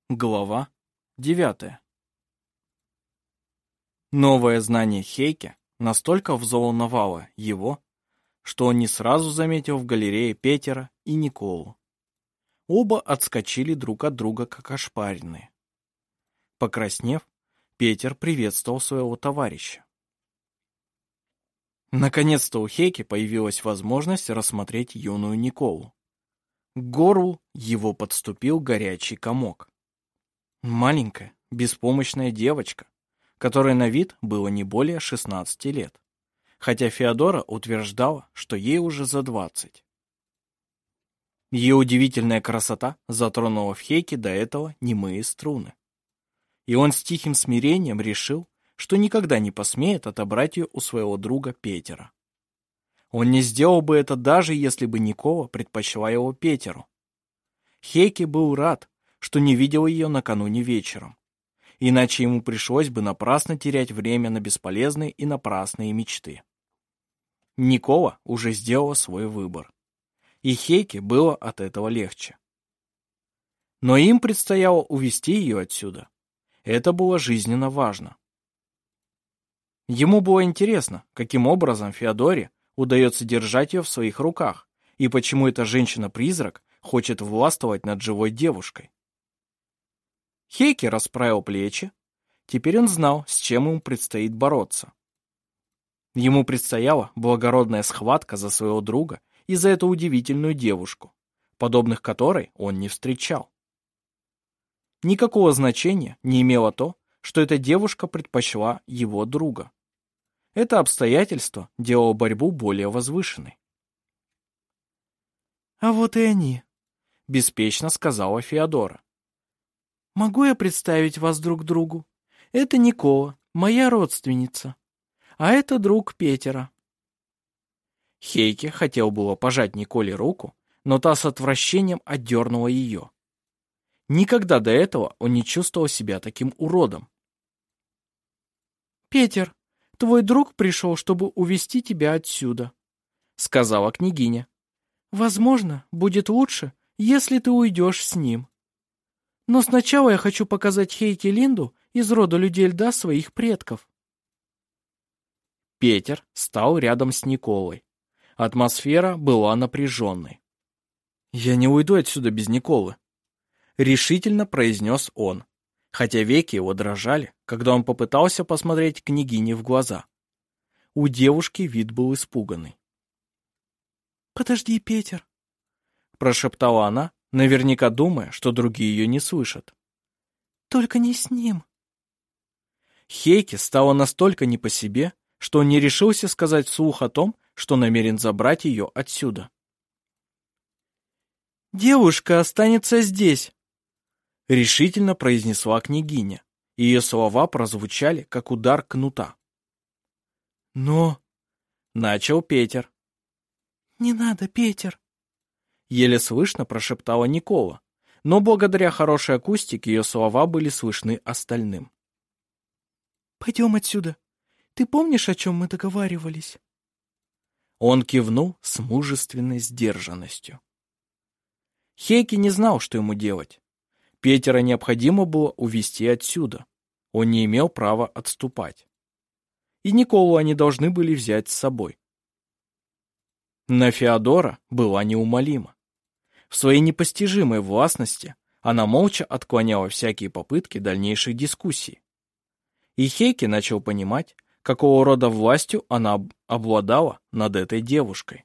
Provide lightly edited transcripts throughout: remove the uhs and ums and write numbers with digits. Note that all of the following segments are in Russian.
Глава 9. Новое знание Хейке настолько взволновало его, что он не сразу заметил в галерее Петера и Николу. Оба отскочили друг от друга, как ошпаренные. Покраснев, Петер приветствовал своего товарища. Наконец-то у Хейки появилась возможность рассмотреть юную Николу. К горлу его подступил горячий комок. Маленькая, беспомощная девочка, которой на вид было не более 16 лет, хотя Феодора утверждала, что ей уже за 20. Ее удивительная красота затронула в Хейке до этого немые струны. И он с тихим смирением решил, что никогда не посмеет отобрать ее у своего друга Петера. Он не сделал бы это даже если бы Никола предпочла его Петеру. Хейке был рад, что не видел ее накануне вечером, иначе ему пришлось бы напрасно терять время на бесполезные и напрасные мечты. Никола уже сделала свой выбор, и Хейке было от этого легче. Но им предстояло увести ее отсюда. Это было жизненно важно. Ему было интересно, каким образом Феодоре удается держать ее в своих руках, и почему эта женщина-призрак хочет властвовать над живой девушкой. Хейке расправил плечи. Теперь он знал, с чем ему предстоит бороться. Ему предстояла благородная схватка за своего друга и за эту удивительную девушку, подобных которой он не встречал. Никакого значения не имело то, что эта девушка предпочла его друга. Это обстоятельство делало борьбу более возвышенной. «А вот и они», — беспечно сказала Феодора. «Могу я представить вас друг другу? Это Никола, моя родственница, а это друг Петера». Хейке хотел было пожать Николе руку, но та с отвращением отдернула ее. Никогда до этого он не чувствовал себя таким уродом. «Петер, твой друг пришел, чтобы увести тебя отсюда», — сказала княгиня. «Возможно, будет лучше, если ты уйдешь с ним. Но сначала я хочу показать Хейке Линду из рода людей льда своих предков». Петер стал рядом с Николой. Атмосфера была напряженной. «Я не уйду отсюда без Николы», — решительно произнес он, хотя веки его дрожали, когда он попытался посмотреть княгине в глаза. У девушки вид был испуганный. «Подожди, Петер», — прошептала она, наверняка думая, что другие ее не слышат. «Только не с ним». Хейке стало настолько не по себе, что он не решился сказать вслух о том, что намерен забрать ее отсюда. «Девушка останется здесь», — решительно произнесла княгиня. Ее слова прозвучали, как удар кнута. «Но...» — начал Петер. «Не надо, Петер», — еле слышно прошептала Никола, но благодаря хорошей акустике ее слова были слышны остальным. «Пойдем отсюда. Ты помнишь, о чем мы договаривались?» Он кивнул с мужественной сдержанностью. Хейке не знал, что ему делать. Петера необходимо было увести отсюда. Он не имел права отступать. И Николу они должны были взять с собой. Но Феодора была неумолима. В своей непостижимой властности она молча отклоняла всякие попытки дальнейшей дискуссии. И Хейке начал понимать, какого рода властью она обладала над этой девушкой.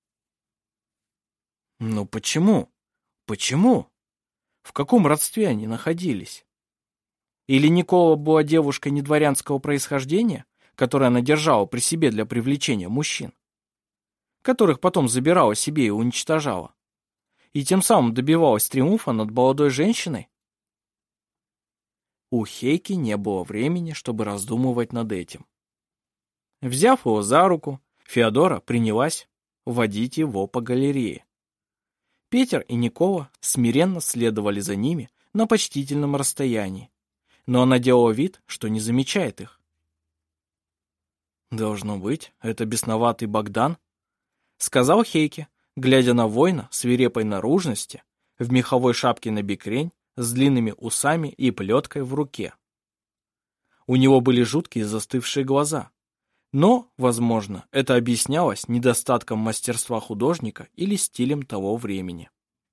Но почему? Почему? В каком родстве они находились? Или Никола была девушкой недворянского происхождения, которую она держала при себе для привлечения мужчин, которых потом забирала себе и уничтожала, и тем самым добивалась триумфа над молодой женщиной? У Хейки не было времени, чтобы раздумывать над этим. Взяв его за руку, Феодора принялась водить его по галерее. Петер и Никола смиренно следовали за ними на почтительном расстоянии, но она делала вид, что не замечает их. «Должно быть, это бесноватый Богдан», — сказал Хейке, глядя на воина свирепой наружности, в меховой шапке на бекрень, с длинными усами и плеткой в руке. У него были жуткие застывшие глаза, но, возможно, это объяснялось недостатком мастерства художника или стилем того времени.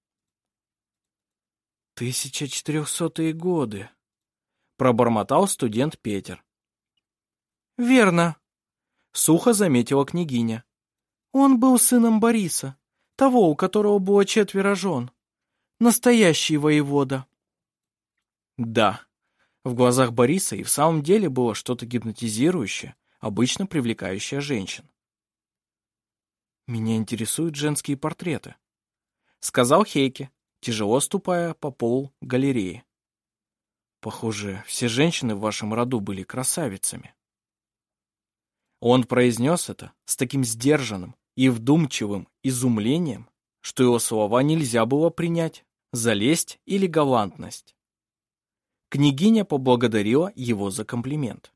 1400-е годы, пробормотал студент Петер. Верно, Сухо заметила княгиня. он был сыном Бориса, того, у которого было 4 жен. Настоящий воевода. Да, в глазах Бориса и в самом деле было что-то гипнотизирующее, обычно привлекающее женщин. «Меня интересуют женские портреты», — сказал Хейке, тяжело ступая по полу галереи. «Похоже, все женщины в вашем роду были красавицами». Он произнес это с таким сдержанным и вдумчивым изумлением, что его слова нельзя было принять за лесть или галантность. Княгиня поблагодарила его за комплимент.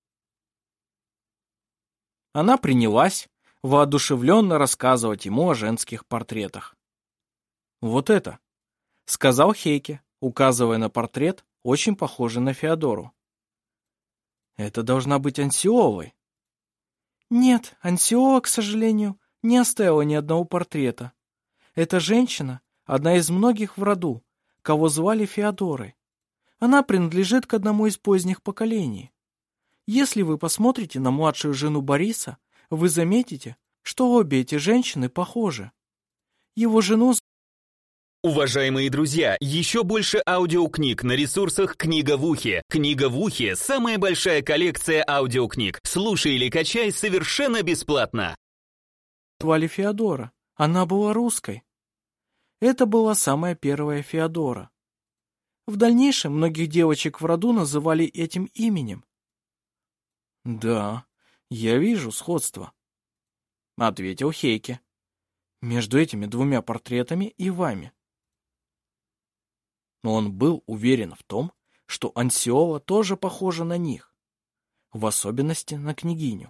Она принялась воодушевленно рассказывать ему о женских портретах. «Вот это», — сказал Хейке, указывая на портрет, очень похожий на Феодору. «Это должна быть Ансиолой». Нет, Ансиола, к сожалению, не оставила ни одного портрета. Эта женщина — одна из многих в роду, кого звали Феодорой. Она принадлежит к одному из поздних поколений. Если вы посмотрите на младшую жену Бориса, вы заметите, что обе эти женщины похожи. Его жену... Уважаемые друзья, еще больше аудиокниг на ресурсах «Книга в ухе». «Книга в ухе» — самая большая коллекция аудиокниг. Слушай или качай совершенно бесплатно. звали Феодора. Она была русской. Это была самая первая Феодора. В дальнейшем многих девочек в роду называли этим именем. «Да, я вижу сходство», — ответил Хейке. «Между этими двумя портретами и вами». Но он был уверен в том, что Ансиола тоже похожа на них, в особенности на княгиню.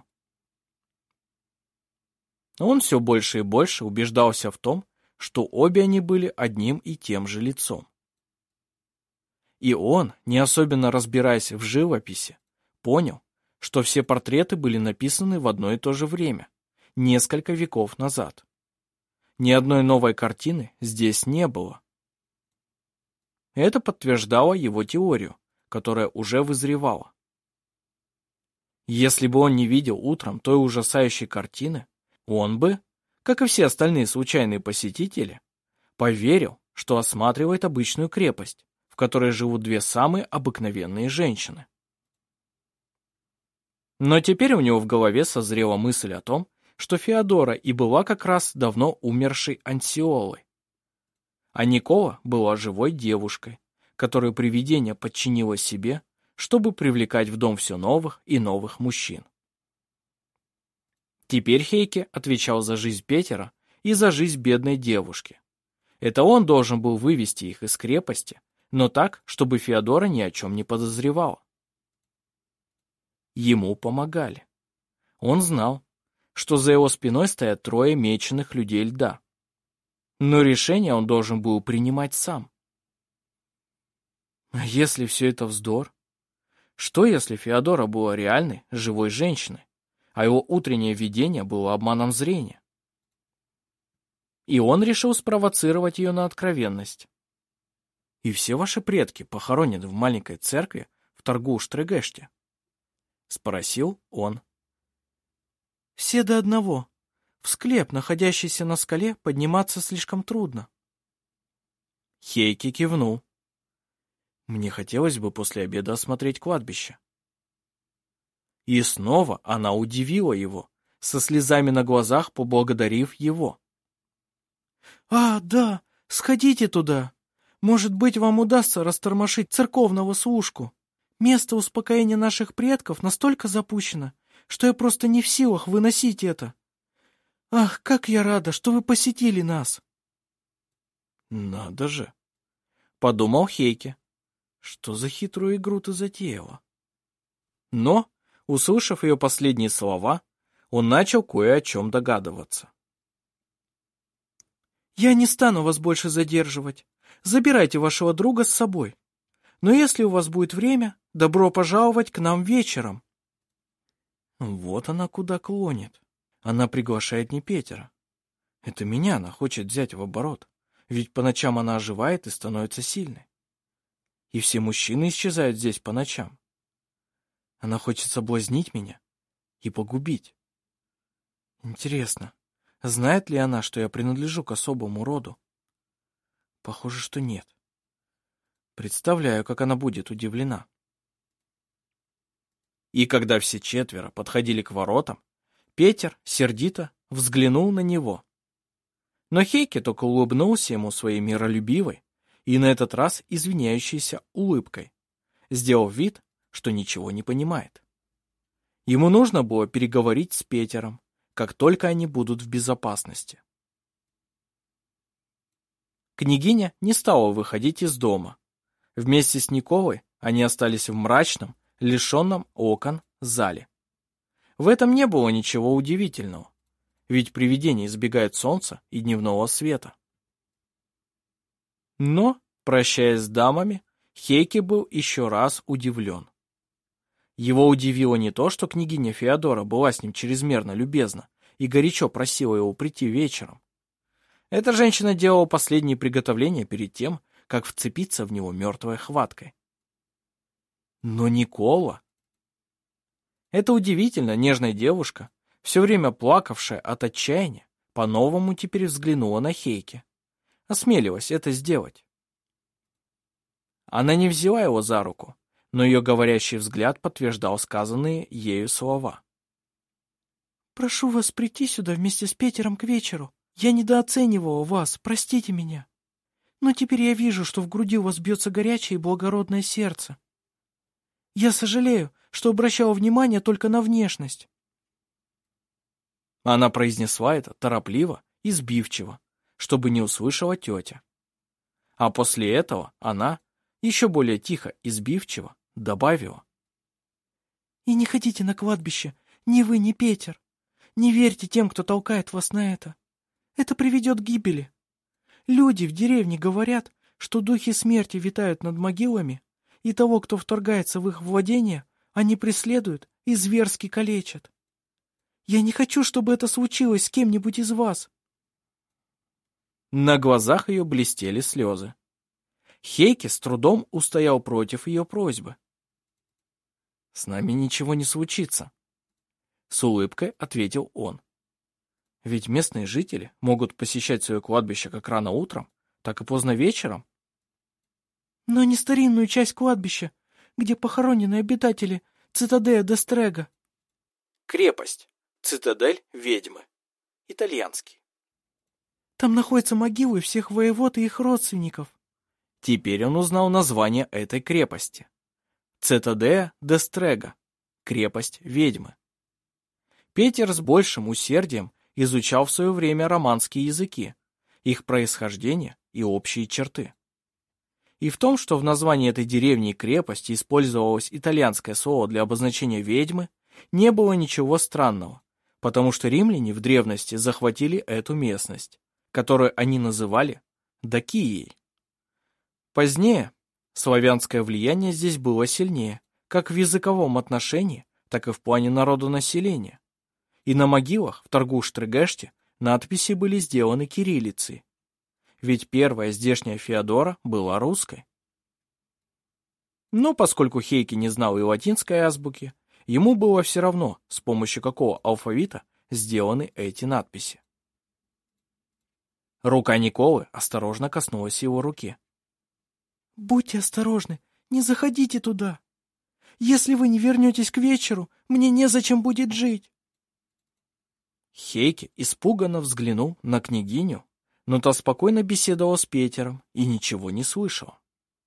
Он все больше и больше убеждался в том, что обе они были одним и тем же лицом. И он, не особенно разбираясь в живописи, понял, что все портреты были написаны в одно и то же время, несколько веков назад. Ни одной новой картины здесь не было. Это подтверждало его теорию, которая уже вызревала. Если бы он не видел утром той ужасающей картины, он бы, как и все остальные случайные посетители, поверил, что осматривает обычную крепость, в которой живут две самые обыкновенные женщины. Но теперь у него в голове созрела мысль о том, что Феодора и была как раз давно умершей Ансиолой. А Никола была живой девушкой, которую привидение подчинило себе, чтобы привлекать в дом все новых и новых мужчин. Теперь Хейке отвечал за жизнь Петера и за жизнь бедной девушки. Это он должен был вывести их из крепости, но так, чтобы Феодора ни о чем не подозревала. Ему помогали. Он знал, что за его спиной стоят 3 меченых людей льда. Но решение он должен был принимать сам. А если все это вздор? Что, если Феодора была реальной, живой женщиной, а его утреннее видение было обманом зрения? И он решил спровоцировать ее на откровенность. «И все ваши предки похоронены в маленькой церкви в Торгу-Штрегеште?» — спросил он. Все до одного. В склеп, находящийся на скале, подниматься слишком трудно. Хейки кивнул. Мне хотелось бы после обеда осмотреть кладбище. И снова она удивила его, со слезами на глазах поблагодарив его. «А, да, сходите туда. Может быть, вам удастся растормошить церковного служку. Место успокоения наших предков настолько запущено, что я просто не в силах выносить это. Ах, как я рада, что вы посетили нас!» «Надо же!» — подумал Хейке. «Что за хитрую игру ты затеяла?» Но, услышав ее последние слова, он начал кое о чем догадываться. «Я не стану вас больше задерживать. Забирайте вашего друга с собой. Но если у вас будет время, добро пожаловать к нам вечером». Вот она куда клонит. Она приглашает не Петера. Это меня она хочет взять в оборот, ведь по ночам она оживает и становится сильной. И все мужчины исчезают здесь по ночам. Она хочет соблазнить меня и погубить. Интересно, знает ли она, что я принадлежу к особому роду? Похоже, что нет. Представляю, как она будет удивлена. И когда все четверо подходили к воротам, Петер сердито взглянул на него. Но Хейке только улыбнулся ему своей миролюбивой и на этот раз извиняющейся улыбкой, сделав вид, что ничего не понимает. Ему нужно было переговорить с Петером, как только они будут в безопасности. Княгиня не стала выходить из дома. Вместе с Николой они остались в мрачном, лишенном окон зале. В этом не было ничего удивительного, ведь привидения избегают солнца и дневного света. Но, прощаясь с дамами, Хейке был еще раз удивлен. Его удивило не то, что княгиня Феодора была с ним чрезмерно любезна и горячо просила его прийти вечером. Эта женщина делала последние приготовления перед тем, как вцепиться в него мертвой хваткой. Но Никола... Эта удивительно нежная девушка, все время плакавшая от отчаяния, по-новому теперь взглянула на Хейке. Осмелилась это сделать. Она не взяла его за руку, но ее говорящий взгляд подтверждал сказанные ею слова. «Прошу вас прийти сюда вместе с Петером к вечеру. Я недооценивала вас, простите меня. Но теперь я вижу, что в груди у вас бьется горячее и благородное сердце. Я сожалею, что обращала внимание только на внешность». Она произнесла это торопливо и сбивчиво, чтобы не услышала тетя. А после этого она, еще более тихо и сбивчиво, добавила. «И не ходите на кладбище, ни вы, ни Петер. Не верьте тем, кто толкает вас на это. Это приведет к гибели. Люди в деревне говорят, что духи смерти витают над могилами, и того, кто вторгается в их владение, они преследуют и зверски калечат. Я не хочу, чтобы это случилось с кем-нибудь из вас». На глазах ее блестели слезы. Хейке с трудом устоял против ее просьбы. «С нами ничего не случится», — с улыбкой ответил он. «Ведь местные жители могут посещать свое кладбище как рано утром, так и поздно вечером». «Но не старинную часть кладбища, где похоронены обитатели Цитадея де Стрега». Крепость. Цитадель ведьмы. Итальянский. «Там находятся могилы всех воевод и их родственников». Теперь он узнал название этой крепости. Цитадея де Стрега. Крепость ведьмы. Петер с большим усердием изучал в свое время романские языки, их происхождение и общие черты. И в том, что в названии этой деревни и крепости использовалось итальянское слово для обозначения ведьмы, не было ничего странного, потому что римляне в древности захватили эту местность, которую они называли Дакией. Позднее славянское влияние здесь было сильнее, как в языковом отношении, так и в плане народонаселения. И на могилах в Торгуш-Трегеште надписи были сделаны кириллицей, ведь первая здешняя Феодора была русской. Но поскольку Хейке не знал и латинской азбуки, ему было все равно, с помощью какого алфавита сделаны эти надписи. Рука Николы осторожно коснулась его руки. «Будьте осторожны, не заходите туда. Если вы не вернетесь к вечеру, мне незачем будет жить». Хейке испуганно взглянул на княгиню, но та спокойно беседовала с Петером и ничего не слышала.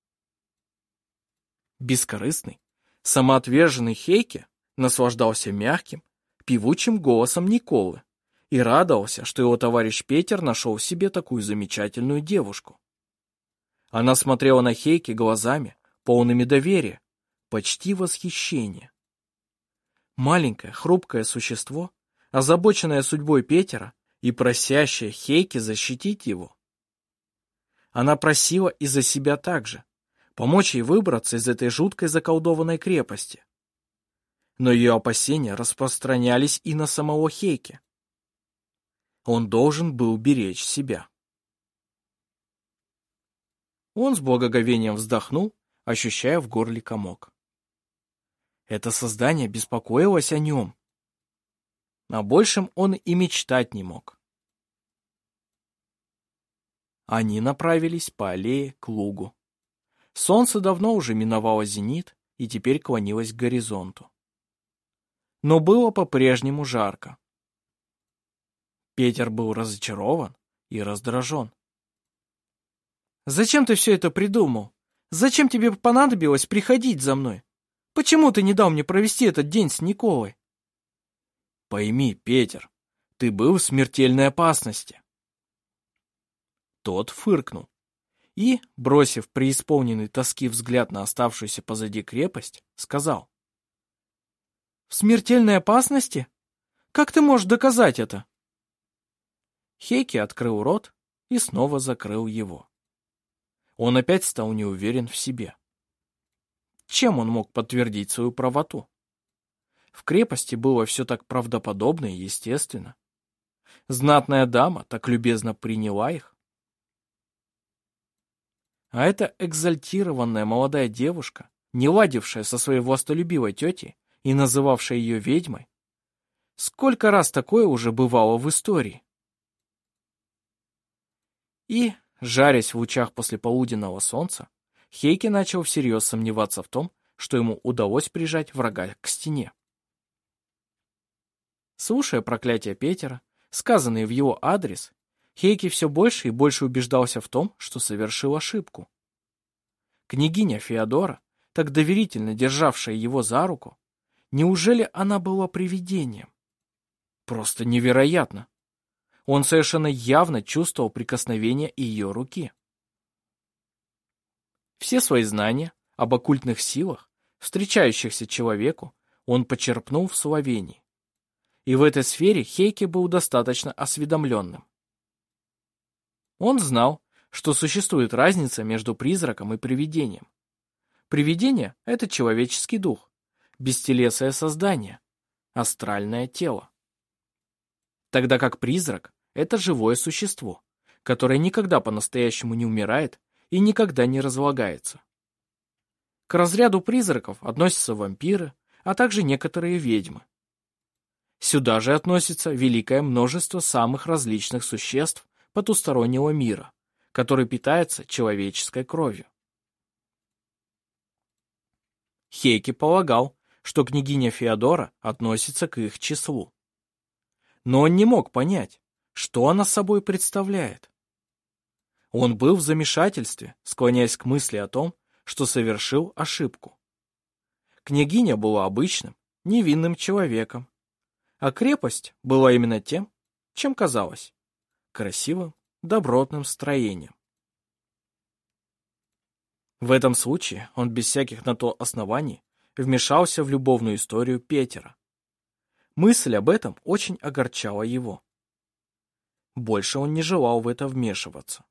Бескорыстный, самоотверженный Хейке наслаждался мягким, певучим голосом Николы и радовался, что его товарищ Петер нашел в себе такую замечательную девушку. Она смотрела на Хейке глазами, полными доверия, почти восхищения. Маленькое, хрупкое существо, озабоченное судьбой Петера и просящее Хейке защитить его. Она просила из-за себя также, помочь ей выбраться из этой жуткой заколдованной крепости. Но ее опасения распространялись и на самого Хейки. Он должен был беречь себя. Он с благоговением вздохнул, ощущая в горле комок. Это создание беспокоилось о нем. О большем он и мечтать не мог. Они направились по аллее к лугу. Солнце давно уже миновало зенит и теперь клонилось к горизонту. Но было по-прежнему жарко. Петер был разочарован и раздражен. «Зачем ты все это придумал? Зачем тебе понадобилось приходить за мной? Почему ты не дал мне провести этот день с Николой?» «Пойми, Петер, ты был в смертельной опасности». Тот фыркнул и, бросив преисполненный тоски взгляд на оставшуюся позади крепость, сказал: «В смертельной опасности? Как ты можешь доказать это?» Хейки открыл рот и снова закрыл его. Он опять стал неуверен в себе. Чем он мог подтвердить свою правоту? В крепости было все так правдоподобно и естественно. Знатная дама так любезно приняла их. А эта экзальтированная молодая девушка, не ладившая со своей властолюбивой тетей и называвшая ее ведьмой, сколько раз такое уже бывало в истории? И, жарясь в лучах послеполуденного солнца, Хейки начал всерьез сомневаться в том, что ему удалось прижать врага к стене. Слушая проклятия Петера, сказанные в его адрес, Хейки все больше и больше убеждался в том, что совершил ошибку. Княгиня Феодора, так доверительно державшая его за руку, неужели она была привидением? Просто невероятно. Он совершенно явно чувствовал прикосновение ее руки. Все свои знания об оккультных силах, встречающихся человеку, он почерпнул в Словении. И в этой сфере Хейки был достаточно осведомленным. Он знал, что существует разница между призраком и привидением. Привидение — это человеческий дух, бестелесное создание, астральное тело. Тогда как призрак — это живое существо, которое никогда по-настоящему не умирает и никогда не разлагается. К разряду призраков относятся вампиры, а также некоторые ведьмы. Сюда же относится великое множество самых различных существ потустороннего мира, который питается человеческой кровью. Хейки полагал, что княгиня Феодора относится к их числу. Но он не мог понять, что она собой представляет. Он был в замешательстве, склоняясь к мысли о том, что совершил ошибку. Княгиня была обычным, невинным человеком, а крепость была именно тем, чем казалась — красивым, добротным строением. В этом случае он без всяких на то оснований вмешался в любовную историю Петера. Мысль об этом очень огорчала его. Больше он не желал в это вмешиваться.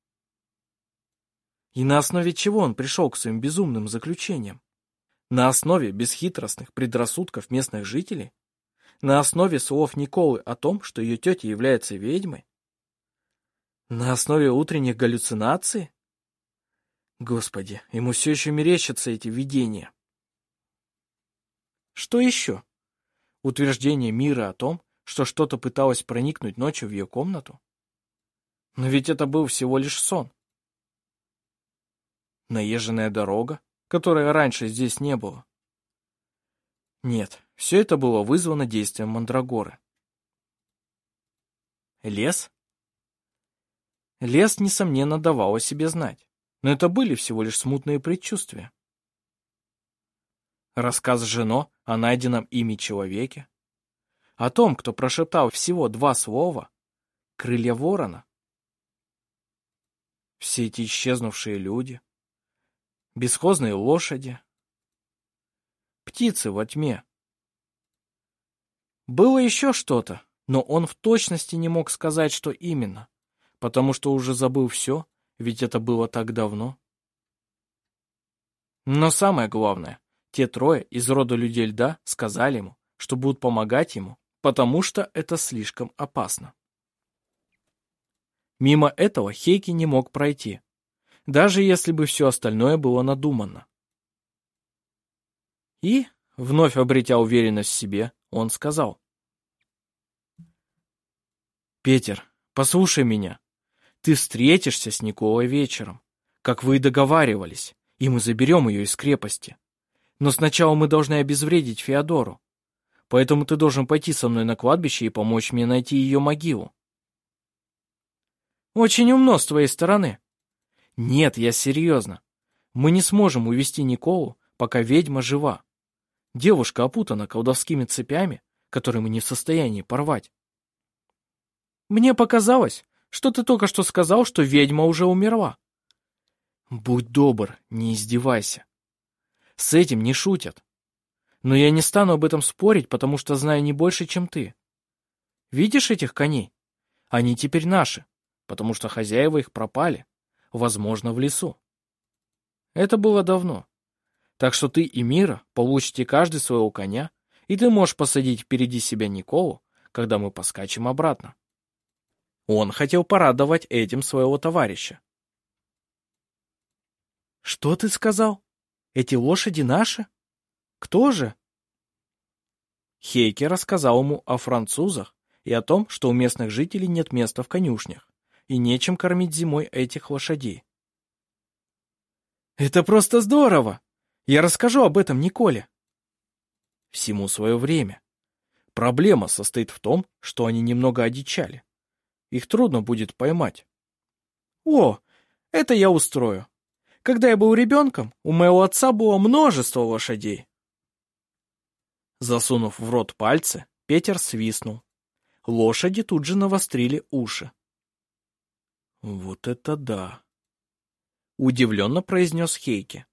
И на основе чего он пришел к своим безумным заключениям? На основе бесхитростных предрассудков местных жителей? На основе слов Николы о том, что ее тетя является ведьмой? На основе утренних галлюцинаций? Господи, ему все еще мерещатся эти видения. Что еще? Утверждение Миры о том, что что-то пыталось проникнуть ночью в ее комнату? Но ведь это был всего лишь сон. Наезженная дорога, которой раньше здесь не было. Нет, все это было вызвано действием мандрагоры. Лес? Лес, несомненно, давал о себе знать, но это были всего лишь смутные предчувствия. Рассказ Жено о найденном ими человеке, о том, кто прошептал всего 2 слова — крылья ворона. Все эти исчезнувшие люди, бесхозные лошади, птицы во тьме. Было еще что-то, но он в точности не мог сказать, что именно, потому что уже забыл все ведь это было так давно. Но самое главное, те трое из рода людей льда сказали ему, что будут помогать ему, потому что это слишком опасно. Мимо этого Хейки не мог пройти, даже если бы все остальное было надуманно. И, вновь обретя уверенность в себе, он сказал: «Петер, послушай меня. Ты встретишься с Николой вечером, как вы и договаривались, и мы заберем ее из крепости. Но сначала мы должны обезвредить Феодору. Поэтому ты должен пойти со мной на кладбище и помочь мне найти ее могилу». «Очень умно с твоей стороны». «Нет, я серьезно. Мы не сможем увести Николу, пока ведьма жива. Девушка опутана колдовскими цепями, которые мы не в состоянии порвать». «Мне показалось, что ты только что сказал, что ведьма уже умерла». «Будь добр, не издевайся. С этим не шутят. Но я не стану об этом спорить, потому что знаю не больше, чем ты. Видишь этих коней? Они теперь наши, потому что хозяева их пропали, возможно, в лесу. Это было давно. Так что ты и Мира получите каждый своего коня, и ты можешь посадить впереди себя Николу, когда мы поскачем обратно». Он хотел порадовать этим своего товарища. «Что ты сказал? Эти лошади наши? Кто же?» Хейке рассказал ему о французах и о том, что у местных жителей нет места в конюшнях, и нечем кормить зимой этих лошадей. «Это просто здорово! Я расскажу об этом Николе». «Всему свое время. Проблема состоит в том, что они немного одичали. Их трудно будет поймать». «О, это я устрою. Когда я был ребенком, у моего отца было множество лошадей». Засунув в рот пальцы, Петер свистнул. Лошади тут же навострили уши. «Вот это да!» — удивленно произнес Хейке.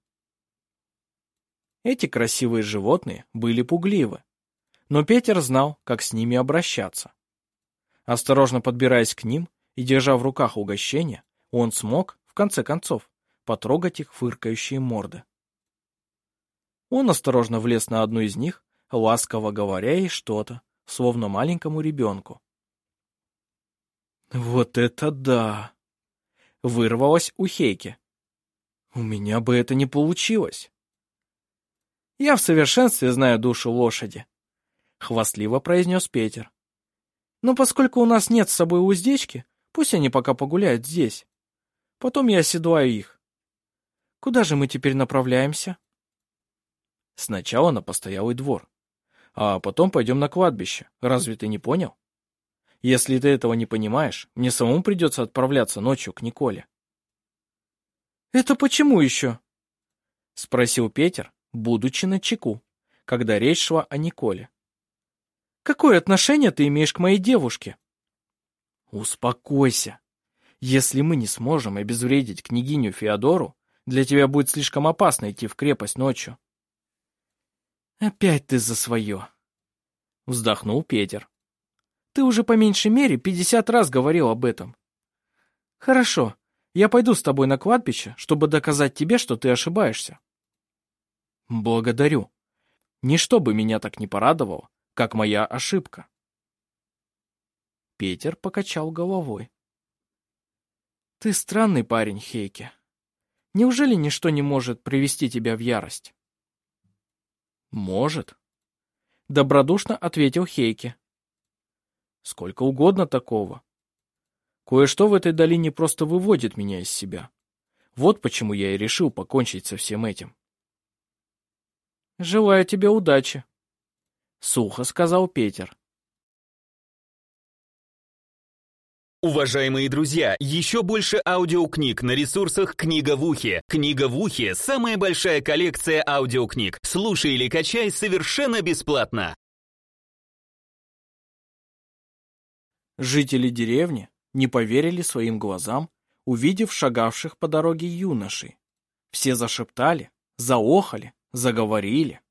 Эти красивые животные были пугливы, но Петер знал, как с ними обращаться. Осторожно подбираясь к ним и держа в руках угощение, он смог, в конце концов, потрогать их фыркающие морды. Он осторожно влез на одну из них, ласково говоря ей что-то, словно маленькому ребенку. «Вот это да!» — вырвалось у Хейки. «У меня бы это не получилось». «Я в совершенстве знаю душу лошади», — хвастливо произнес Петер. «Но поскольку у нас нет с собой уздечки, пусть они пока погуляют здесь. Потом я оседлаю их. Куда же мы теперь направляемся?» «Сначала на постоялый двор, а потом пойдем на кладбище. Разве ты не понял? Если ты этого не понимаешь, мне самому придется отправляться ночью к Николе». «Это почему еще?» — спросил Петер, будучи начеку, когда речь шла о Николе. «Какое отношение ты имеешь к моей девушке?» «Успокойся. Если мы не сможем обезвредить княгиню Феодору, для тебя будет слишком опасно идти в крепость ночью». «Опять ты за свое», — вздохнул Петер. «Ты уже по меньшей мере 50 раз говорил об этом. Хорошо, я пойду с тобой на кладбище, чтобы доказать тебе, что ты ошибаешься». «Благодарю. Ничто бы меня так не порадовало, как моя ошибка». Петер покачал головой. «Ты странный парень, Хейке. Неужели ничто не может привести тебя в ярость?» «Может», — добродушно ответил Хейке. «Сколько угодно такого. Кое-что в этой долине просто выводит меня из себя. Вот почему я и решил покончить со всем этим». «Желаю тебе удачи», — сухо сказал Петер. Уважаемые друзья, еще больше аудиокниг на ресурсах «Книга в ухе». «Книга в ухе» — самая большая коллекция аудиокниг. Слушай или качай совершенно бесплатно. Жители деревни не поверили своим глазам, увидев шагавших по дороге юношей. Все зашептали, заохали, заговорили.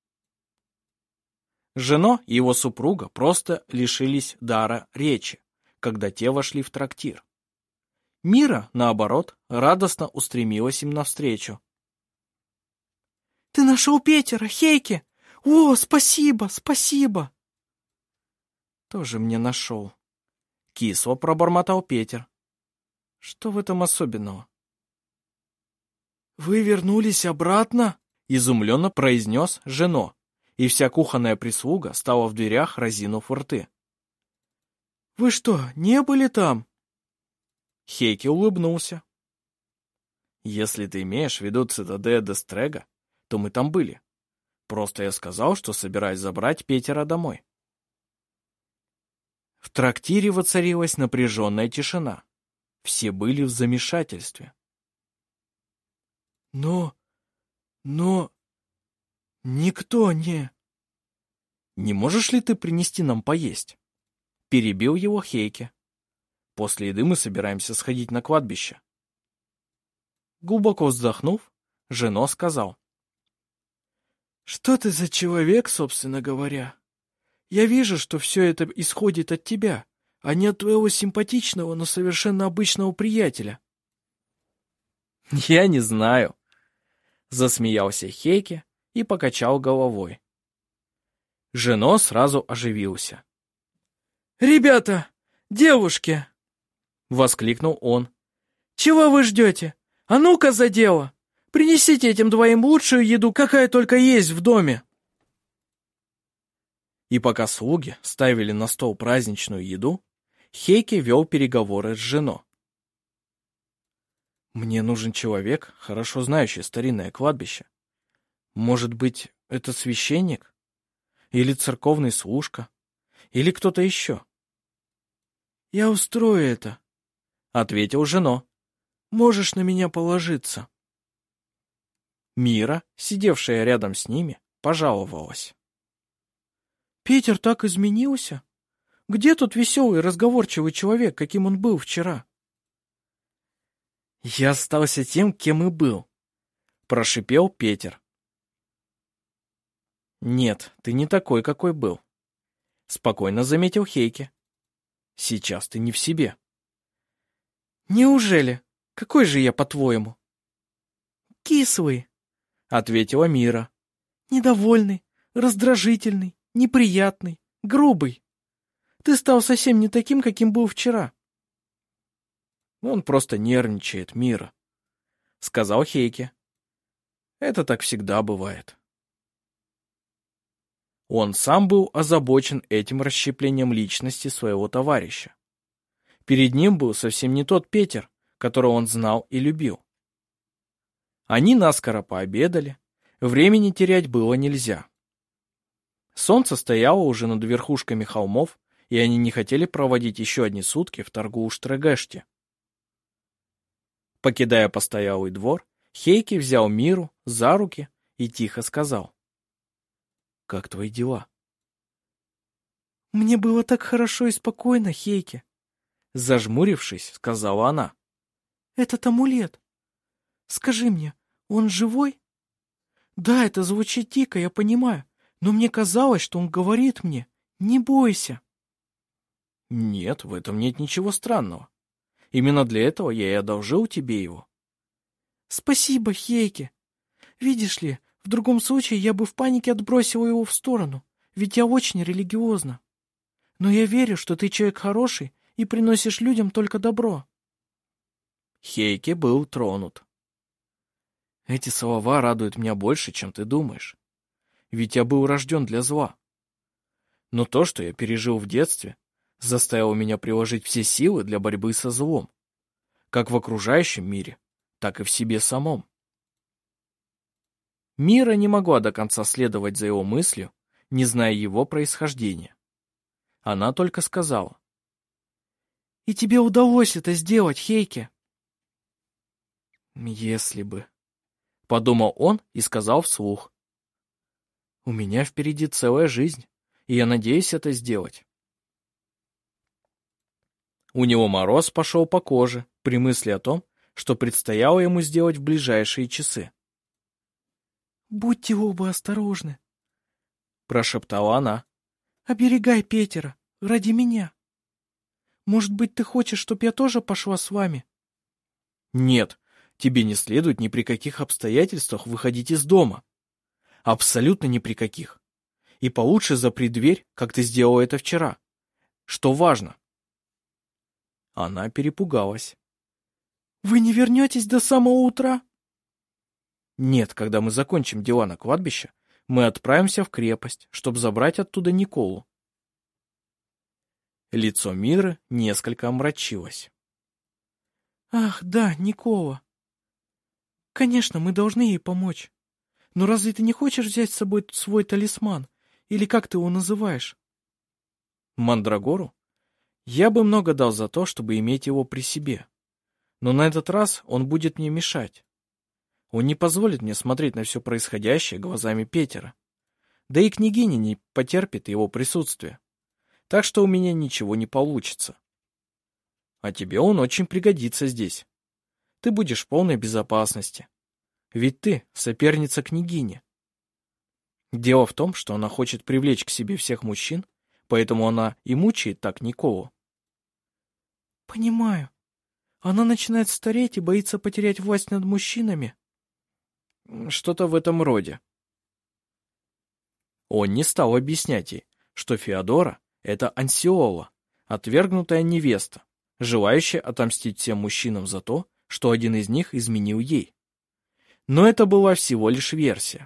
Жено и его супруга просто лишились дара речи, когда те вошли в трактир. Мира, наоборот, радостно устремилась им навстречу. «Ты нашел Петера, Хейке! О, спасибо, спасибо!» «Тоже мне нашел», — кисло пробормотал Петер. «Что в этом особенного?» «Вы вернулись обратно?» — изумленно произнес Жено, и вся кухонная прислуга стала в дверях, разинув рты. «Вы что, не были там?» Хейке улыбнулся. «Если ты имеешь в виду цитадель Дестрега, то мы там были. Просто я сказал, что собираюсь забрать Петера домой». В трактире воцарилась напряженная тишина. Все были в замешательстве. Но... никто не... «Не можешь ли ты принести нам поесть?» Перебил его Хейке. «После еды мы собираемся сходить на кладбище». Глубоко вздохнув, Жено сказал. «Что ты за человек, собственно говоря? Я вижу, что все это исходит от тебя, а не от твоего симпатичного, но совершенно обычного приятеля». «Я не знаю», — засмеялся Хейке и покачал головой. Жено сразу оживился. «Ребята, девушки!» — воскликнул он. «Чего вы ждете? А ну-ка за дело! Принесите этим двоим лучшую еду, какая только есть в доме!» И пока слуги ставили на стол праздничную еду, Хейке вел переговоры с Жено. «Мне нужен человек, хорошо знающий старинное кладбище. Может быть, это священник? Или церковный служка? Или кто-то еще?» «Я устрою это», — ответил Жено. «Можешь на меня положиться». Мира, сидевшая рядом с ними, пожаловалась. «Питер так изменился. Где тот веселый, разговорчивый человек, каким он был вчера?» «Я остался тем, кем и был», — прошипел Петер. «Нет, ты не такой, какой был», — спокойно заметил Хейке. «Сейчас ты не в себе». «Неужели? Какой же я, по-твоему?» «Кислый», — ответила Мира. «Недовольный, раздражительный, неприятный, грубый. Ты стал совсем не таким, каким был вчера». «Он просто нервничает, Мира», — сказал Хейке. «Это так всегда бывает». Он сам был озабочен этим расщеплением личности своего товарища. Перед ним был совсем не тот Петер, которого он знал и любил. Они наскоро пообедали, времени терять было нельзя. Солнце стояло уже над верхушками холмов, и они не хотели проводить еще одни сутки в торгу у Штрегеште. Покидая постоялый двор, Хейке взял Миру за руки и тихо сказал. «Как твои дела?» «Мне было так хорошо и спокойно, Хейке», — зажмурившись, сказала она. «Этот амулет. Скажи мне, он живой? Да, это звучит дико, я понимаю, но мне казалось, что он говорит мне, не бойся». «Нет, в этом нет ничего странного. Именно для этого я и одолжил тебе его». «Спасибо, Хейке. Видишь ли, в другом случае я бы в панике отбросила его в сторону, ведь я очень религиозна. Но я верю, что ты человек хороший и приносишь людям только добро». Хейке был тронут. «Эти слова радуют меня больше, чем ты думаешь. Ведь я был рожден для зла. Но то, что я пережил в детстве, заставило меня приложить все силы для борьбы со злом, как в окружающем мире, так и в себе самом». Мира не могла до конца следовать за его мыслью, не зная его происхождения. Она только сказала. «И тебе удалось это сделать, Хейке?» «Если бы...» — подумал он и сказал вслух. «У меня впереди целая жизнь, и я надеюсь это сделать». У него мороз пошел по коже при мысли о том, что предстояло ему сделать в ближайшие часы. «Будьте оба осторожны», — прошептала она. «Оберегай Петера, ради меня. Может быть, ты хочешь, чтобы я тоже пошла с вами? Нет, тебе не следует ни при каких обстоятельствах выходить из дома. Абсолютно ни при каких. И получше запри дверь, как ты сделала это вчера. Что важно. Она перепугалась. Вы не вернетесь до самого утра? Нет, когда мы закончим дела на кладбище, мы отправимся в крепость, чтобы забрать оттуда Николу. Лицо Миры несколько омрачилось. Ах, да, Никола. Конечно, мы должны ей помочь. Но разве ты не хочешь взять с собой свой талисман? Или как ты его называешь? Мандрагору? Я бы много дал за то, чтобы иметь его при себе. Но на этот раз он будет мне мешать. Он не позволит мне смотреть на все происходящее глазами Петера. Да и княгиня не потерпит его присутствия. Так что у меня ничего не получится. А тебе он очень пригодится здесь. Ты будешь в полной безопасности. Ведь ты соперница княгини. Дело в том, что она хочет привлечь к себе всех мужчин, поэтому она и мучает так Николу. Понимаю. Она начинает стареть и боится потерять власть над мужчинами. Что-то в этом роде. Он не стал объяснять ей, что Феодора — это Ансиола, отвергнутая невеста, желающая отомстить всем мужчинам за то, что один из них изменил ей. Но это была всего лишь версия.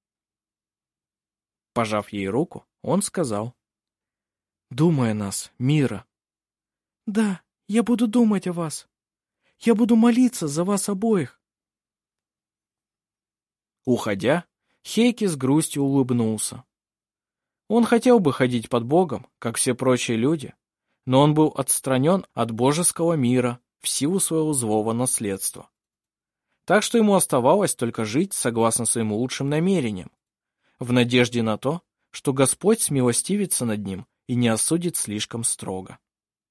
Пожав ей руку, он сказал: «Думай о нас, Мира». Да, я буду думать о вас. Я буду молиться за вас обоих. Уходя, Хейки с грустью улыбнулся. Он хотел бы ходить под Богом, как все прочие люди, но он был отстранен от божеского мира в силу своего злого наследства. Так что ему оставалось только жить согласно своим лучшим намерениям, в надежде на то, что Господь смилостивится над ним и не осудит слишком строго.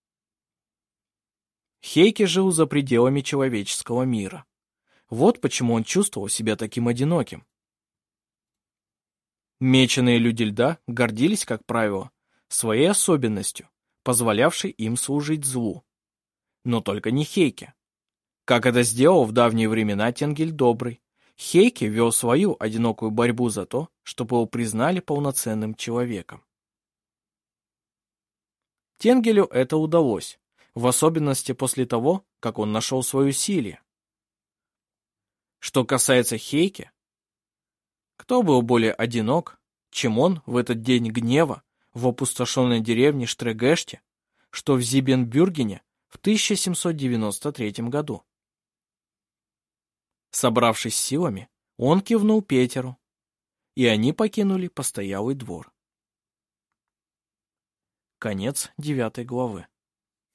Хейки жил за пределами человеческого мира. Вот почему он чувствовал себя таким одиноким. Меченые люди льда гордились, как правило, своей особенностью, позволявшей им служить злу. Но только не Хейки. Как это сделал в давние времена Тенгель Добрый, Хейки вел свою одинокую борьбу за то, чтобы его признали полноценным человеком. Тенгелю это удалось, в особенности после того, как он нашел свое усилие. Что касается Хейки, кто был более одинок, чем он в этот день гнева в опустошенной деревне Штрегеште, что в Зибенбюргене в 1793 году? Собравшись силами, он кивнул Петеру, и они покинули постоялый двор. Конец 9 главы.